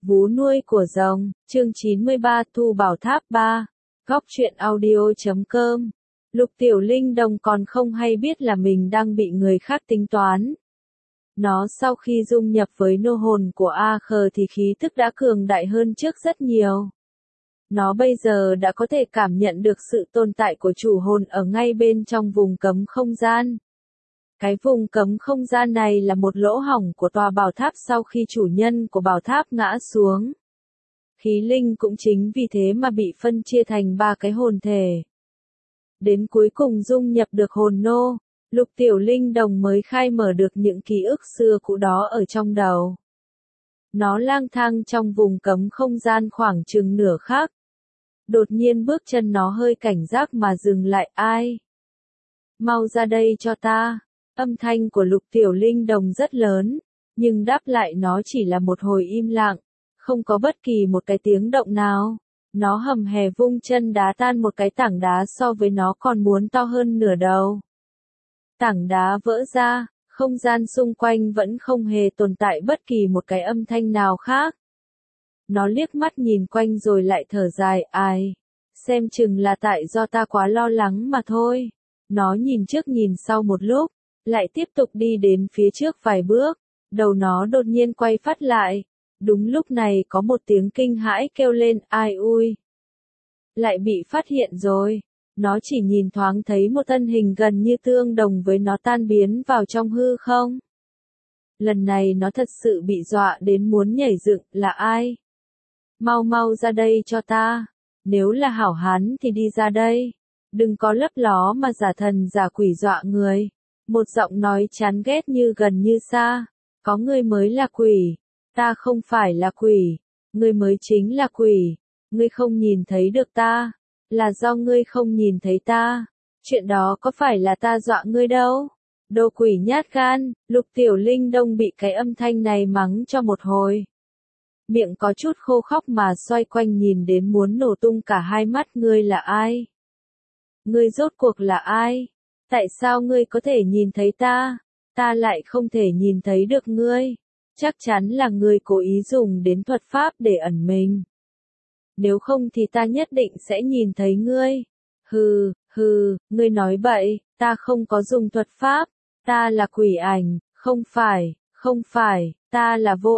Vú nuôi của rồng, chương 93 Thu Bảo Tháp 3, Góc truyện audio.com. Lục Tiểu Linh Đồng còn không hay biết là mình đang bị người khác tính toán. Nó sau khi dung nhập với nô hồn của A Khờ thì khí thức đã cường đại hơn trước rất nhiều. Nó bây giờ đã có thể cảm nhận được sự tồn tại của chủ hồn ở ngay bên trong vùng cấm không gian. Cái vùng cấm không gian này là một lỗ hổng của tòa bảo tháp sau khi chủ nhân của bảo tháp ngã xuống. Khí linh cũng chính vì thế mà bị phân chia thành 3 cái hồn thể. Đến cuối cùng dung nhập được hồn nô, Lục Tiểu Linh Đồng mới khai mở được những ký ức xưa cũ đó ở trong đầu. Nó lang thang trong vùng cấm không gian khoảng chừng nửa khắc. Đột nhiên bước chân nó hơi cảnh giác mà dừng lại. Ai? Mau ra đây cho ta. Âm thanh của Lục Tiểu Linh Đồng rất lớn, nhưng đáp lại nó chỉ là một hồi im lặng, không có bất kỳ một cái tiếng động nào. Nó hầm hè vung chân đá tan một cái tảng đá so với nó còn muốn to hơn nửa đầu. Tảng đá vỡ ra, không gian xung quanh vẫn không hề tồn tại bất kỳ một cái âm thanh nào khác. Nó liếc mắt nhìn quanh rồi lại thở dài. Ai? Xem chừng là tại do ta quá lo lắng mà thôi. Nó nhìn trước nhìn sau một lúc, lại tiếp tục đi đến phía trước vài bước, đầu nó đột nhiên quay phát lại. Đúng lúc này có một tiếng kinh hãi kêu lên. Ai ui? Lại bị phát hiện rồi. Nó chỉ nhìn thoáng thấy một thân hình gần như tương đồng với nó tan biến vào trong hư không. Lần này nó thật sự bị dọa đến muốn nhảy dựng. Là ai? Mau mau ra đây cho ta. Nếu là hảo hán thì đi ra đây. Đừng có lấp ló mà giả thần giả quỷ dọa người. Một giọng nói chán ghét như gần như xa. Có người mới là quỷ. Ta không phải là quỷ. Ngươi mới chính là quỷ. Ngươi không nhìn thấy được ta. Là do ngươi không nhìn thấy ta. Chuyện đó có phải là ta dọa ngươi đâu. Đồ quỷ nhát gan. Lục Tiểu Linh Đông bị cái âm thanh này mắng cho một hồi. Miệng có chút khô khóc mà xoay quanh nhìn đến muốn nổ tung cả hai mắt. Ngươi là ai? Ngươi rốt cuộc là ai? Tại sao ngươi có thể nhìn thấy ta? Ta lại không thể nhìn thấy được ngươi. Chắc chắn là ngươi cố ý dùng đến thuật pháp để ẩn mình. Nếu không thì ta nhất định sẽ nhìn thấy ngươi. Hừ, ngươi nói bậy, ta không có dùng thuật pháp. Ta là quỷ ảnh, không phải, ta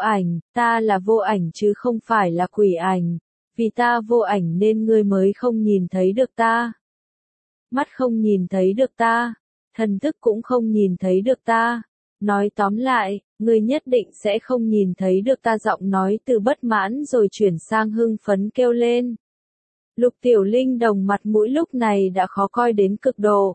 là vô ảnh chứ không phải là quỷ ảnh. Vì ta vô ảnh nên ngươi mới không nhìn thấy được ta. Mắt không nhìn thấy được ta, thần thức cũng không nhìn thấy được ta. Nói tóm lại, ngươi nhất định sẽ không nhìn thấy được ta. Giọng nói từ bất mãn rồi chuyển sang hưng phấn kêu lên. Lục Tiểu Linh Đồng mặt mũi lúc này đã khó coi đến cực độ.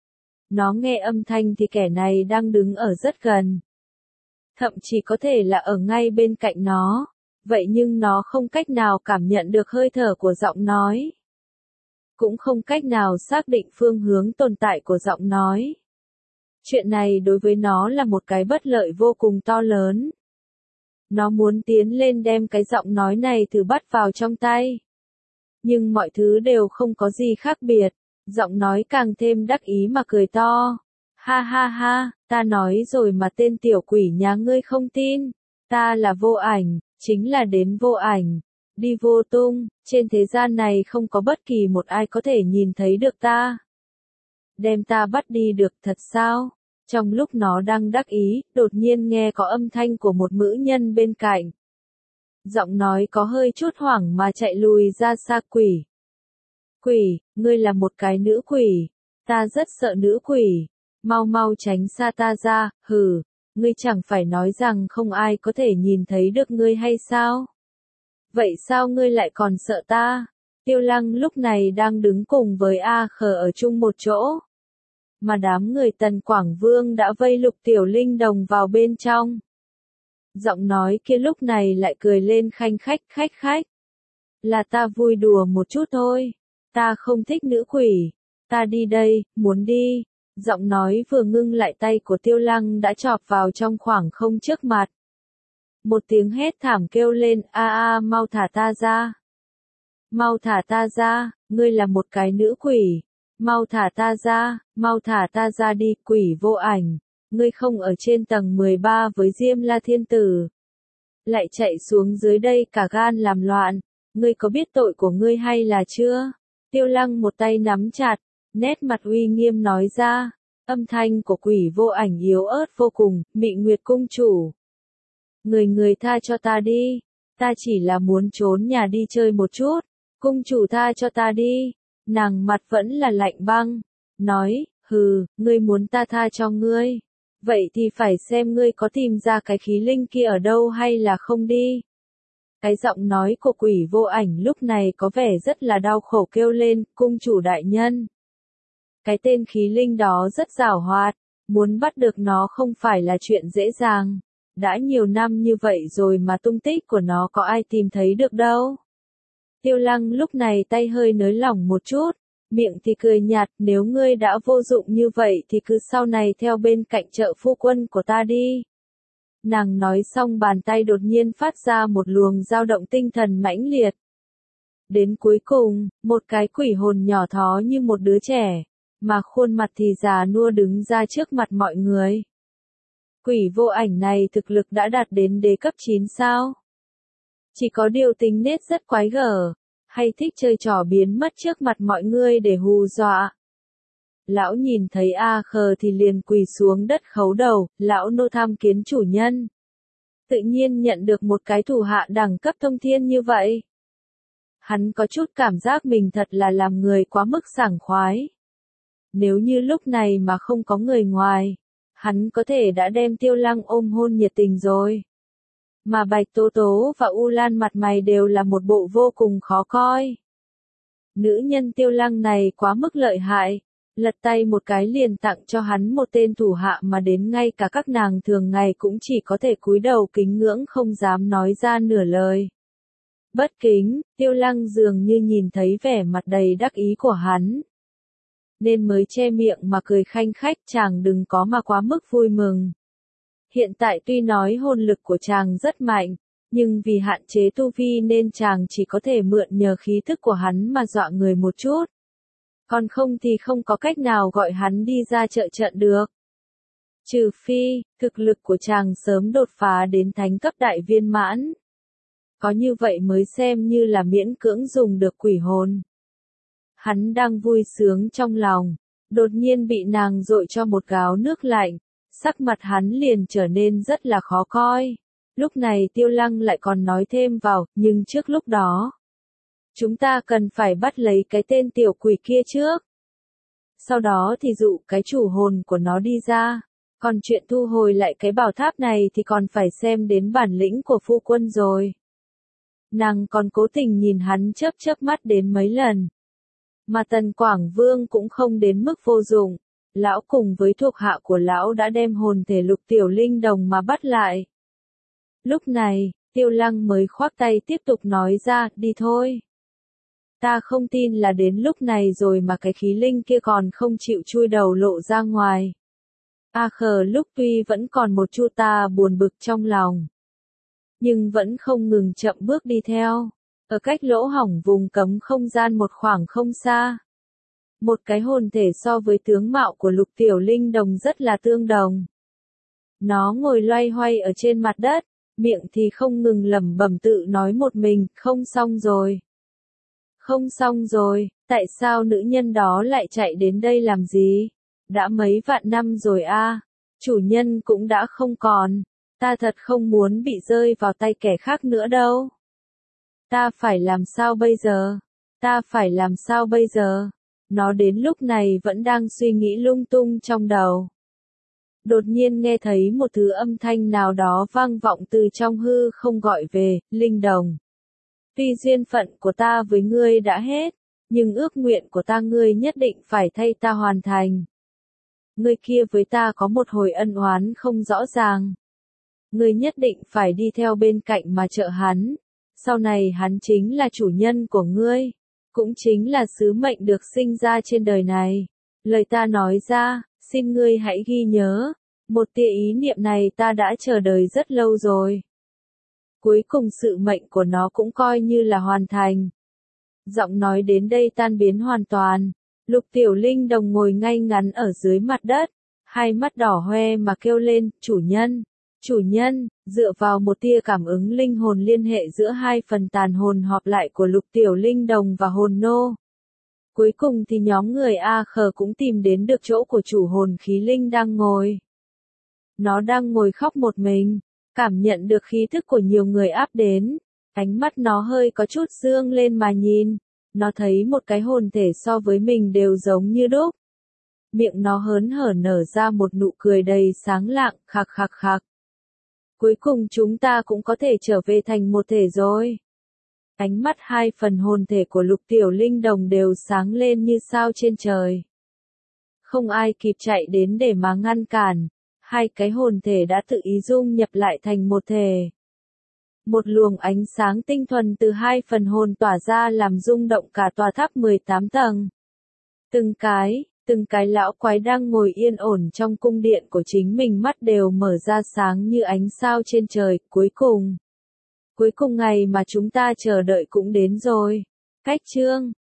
Nó nghe âm thanh thì kẻ này đang đứng ở rất gần. Thậm chí có thể là ở ngay bên cạnh nó. Vậy nhưng nó không cách nào cảm nhận được hơi thở của giọng nói. Cũng không cách nào xác định phương hướng tồn tại của giọng nói. Chuyện này đối với nó là một cái bất lợi vô cùng to lớn. Nó muốn tiến lên đem cái giọng nói này thử bắt vào trong tay. Nhưng mọi thứ đều không có gì khác biệt. Giọng nói càng thêm đắc ý mà cười to. Ha ha ha, ta nói rồi mà tên tiểu quỷ nhà ngươi không tin. Ta là vô ảnh, chính là đến vô ảnh. Đi vô tung, trên thế gian này không có bất kỳ một ai có thể nhìn thấy được ta. Đem ta bắt đi được thật sao? Trong lúc nó đang đắc ý, đột nhiên nghe có âm thanh của một nữ nhân bên cạnh. Giọng nói có hơi chút hoảng mà chạy lùi ra xa. Quỷ! Quỷ, ngươi là một cái nữ quỷ. Ta rất sợ nữ quỷ. Mau mau tránh xa ta ra. Hừ, ngươi chẳng phải nói rằng không ai có thể nhìn thấy được ngươi hay sao? Vậy sao ngươi lại còn sợ ta? Tiêu Lăng lúc này đang đứng cùng với A Khờ ở chung một chỗ. Mà đám người Tần Quảng Vương đã vây Lục Tiểu Linh Đồng vào bên trong. Giọng nói kia lúc này lại cười lên khanh khách. Là ta vui đùa một chút thôi. Ta không thích nữ quỷ. Ta đi đây, muốn đi. Giọng nói vừa ngưng lại tay của Tiêu Lăng đã chọp vào trong khoảng không trước mặt. Một tiếng hét thảm kêu lên. Mau thả ta ra. Mau thả ta ra, ngươi là một cái nữ quỷ. Mau thả ta ra đi. Quỷ vô ảnh. Ngươi không ở trên tầng 13 với Diêm La Thiên Tử. lại chạy xuống dưới đây cả gan làm loạn, ngươi có biết tội của ngươi hay là chưa? Tiêu Lăng một tay nắm chặt, nét mặt uy nghiêm nói ra, âm thanh của Quỷ Vô Ảnh yếu ớt vô cùng, Mị Nguyệt cung chủ. Người tha cho ta đi, ta chỉ là muốn trốn nhà đi chơi một chút, cung chủ tha cho ta đi. Nàng mặt vẫn là lạnh băng, nói, hừ, ngươi muốn ta tha cho ngươi. Vậy thì phải xem ngươi có tìm ra cái khí linh kia ở đâu hay là không đi. Cái giọng nói của Quỷ Vô Ảnh lúc này có vẻ rất là đau khổ kêu lên, cung chủ đại nhân. Cái tên khí linh đó rất giàu hoạt, muốn bắt được nó không phải là chuyện dễ dàng. Đã nhiều năm như vậy rồi mà tung tích của nó có ai tìm thấy được đâu. Tiêu Lăng lúc này tay hơi nới lỏng một chút, miệng thì cười nhạt, nếu ngươi đã vô dụng như vậy thì cứ sau này theo bên cạnh trợ phu quân của ta đi. Nàng nói xong bàn tay đột nhiên phát ra một luồng dao động tinh thần mãnh liệt. Đến cuối cùng, một cái quỷ hồn nhỏ thó như một đứa trẻ, mà khuôn mặt thì già nua đứng ra trước mặt mọi người. Quỷ Vô Ảnh này thực lực đã đạt đến đế cấp 9 sao? Chỉ có điều tính nết rất quái gở, hay thích chơi trò biến mất trước mặt mọi người để hù dọa. Lão nhìn thấy A Khờ thì liền quỳ xuống đất khấu đầu, lão nô tham kiến chủ nhân. Tự nhiên nhận được một cái thủ hạ đẳng cấp thông thiên như vậy. Hắn có chút cảm giác mình thật là làm người quá mức sảng khoái. Nếu như lúc này mà không có người ngoài, hắn có thể đã đem Tiêu Lăng ôm hôn nhiệt tình rồi. Mà Bạch Tố Tố và U Lan mặt mày đều là một bộ vô cùng khó coi. Nữ nhân Tiêu Lăng này quá mức lợi hại, lật tay một cái liền tặng cho hắn một tên thủ hạ mà đến ngay cả các nàng thường ngày cũng chỉ có thể cúi đầu kính ngưỡng không dám nói ra nửa lời. Bất kính, Tiêu Lăng dường như nhìn thấy vẻ mặt đầy đắc ý của hắn, nên mới che miệng mà cười khanh khách, chàng đừng có mà quá mức vui mừng. Hiện tại tuy nói hồn lực của chàng rất mạnh, nhưng vì hạn chế tu vi nên chàng chỉ có thể mượn nhờ khí thức của hắn mà dọa người một chút. Còn không thì không có cách nào gọi hắn đi ra trợ trận được. Trừ phi, thực lực của chàng sớm đột phá đến thánh cấp đại viên mãn. Có như vậy mới xem như là miễn cưỡng dùng được quỷ hồn. Hắn đang vui sướng trong lòng, đột nhiên bị nàng dội cho một gáo nước lạnh, sắc mặt hắn liền trở nên rất là khó coi. Lúc này Tiêu Lăng lại còn nói thêm vào, nhưng trước lúc đó, chúng ta cần phải bắt lấy cái tên tiểu quỷ kia trước. Sau đó thì dụ cái chủ hồn của nó đi ra, còn chuyện thu hồi lại cái bảo tháp này thì còn phải xem đến bản lĩnh của phu quân rồi. Nàng còn cố tình nhìn hắn chớp chớp mắt đến mấy lần. Mà Tần Quảng Vương cũng không đến mức vô dụng, lão cùng với thuộc hạ của lão đã đem hồn thể Lục Tiểu Linh Đồng mà bắt lại. Lúc này, Tiêu Lăng mới khoác tay tiếp tục nói ra, đi thôi. Ta không tin là đến lúc này rồi mà cái khí linh kia còn không chịu chui đầu lộ ra ngoài. A Khờ lúc tuy vẫn còn một chút ta buồn bực trong lòng, nhưng vẫn không ngừng chậm bước đi theo. Ở cách lỗ hổng vùng cấm không gian một khoảng không xa, một cái hồn thể so với tướng mạo của Lục Tiểu Linh Đồng rất là tương đồng. Nó ngồi loay hoay ở trên mặt đất, miệng thì không ngừng lẩm bẩm tự nói một mình, không xong rồi. Không xong rồi, tại sao nữ nhân đó lại chạy đến đây làm gì? Đã mấy vạn năm rồi a, chủ nhân cũng đã không còn, ta thật không muốn bị rơi vào tay kẻ khác nữa đâu. Ta phải làm sao bây giờ? Ta phải làm sao bây giờ? Nó đến lúc này vẫn đang suy nghĩ lung tung trong đầu. Đột nhiên nghe thấy một thứ âm thanh nào đó vang vọng từ trong hư không gọi về, Linh Đồng. Tuy duyên phận của ta với ngươi đã hết, nhưng ước nguyện của ta ngươi nhất định phải thay ta hoàn thành. Ngươi kia với ta có một hồi ân oán không rõ ràng. Ngươi nhất định phải đi theo bên cạnh mà trợ hắn. Sau này hắn chính là chủ nhân của ngươi, cũng chính là sứ mệnh được sinh ra trên đời này. Lời ta nói ra, xin ngươi hãy ghi nhớ, một tia ý niệm này ta đã chờ đợi rất lâu rồi. Cuối cùng sự mệnh của nó cũng coi như là hoàn thành. Giọng nói đến đây tan biến hoàn toàn. Lục Tiểu Linh Đồng ngồi ngay ngắn ở dưới mặt đất, hai mắt đỏ hoe mà kêu lên, chủ nhân. Chủ nhân, dựa vào một tia cảm ứng linh hồn liên hệ giữa hai phần tàn hồn họp lại của Lục Tiểu Linh Đồng và hồn nô. Cuối cùng thì nhóm người A Khờ cũng tìm đến được chỗ của chủ hồn khí linh đang ngồi. Nó đang ngồi khóc một mình, cảm nhận được khí thức của nhiều người áp đến. Ánh mắt nó hơi có chút dương lên mà nhìn. Nó thấy một cái hồn thể so với mình đều giống như đúc. Miệng nó hớn hở nở ra một nụ cười đầy sáng lạng, khạc khạc khạc. Cuối cùng chúng ta cũng có thể trở về thành một thể rồi. Ánh mắt hai phần hồn thể của Lục Tiểu Linh Đồng đều sáng lên như sao trên trời. Không ai kịp chạy đến để mà ngăn cản. Hai cái hồn thể đã tự ý dung nhập lại thành một thể. Một luồng ánh sáng tinh thuần từ hai phần hồn tỏa ra làm rung động cả tòa tháp 18 tầng. Từng cái lão quái đang ngồi yên ổn trong cung điện của chính mình mắt đều mở ra sáng như ánh sao trên trời. Cuối cùng ngày mà chúng ta chờ đợi cũng đến rồi. Cách chương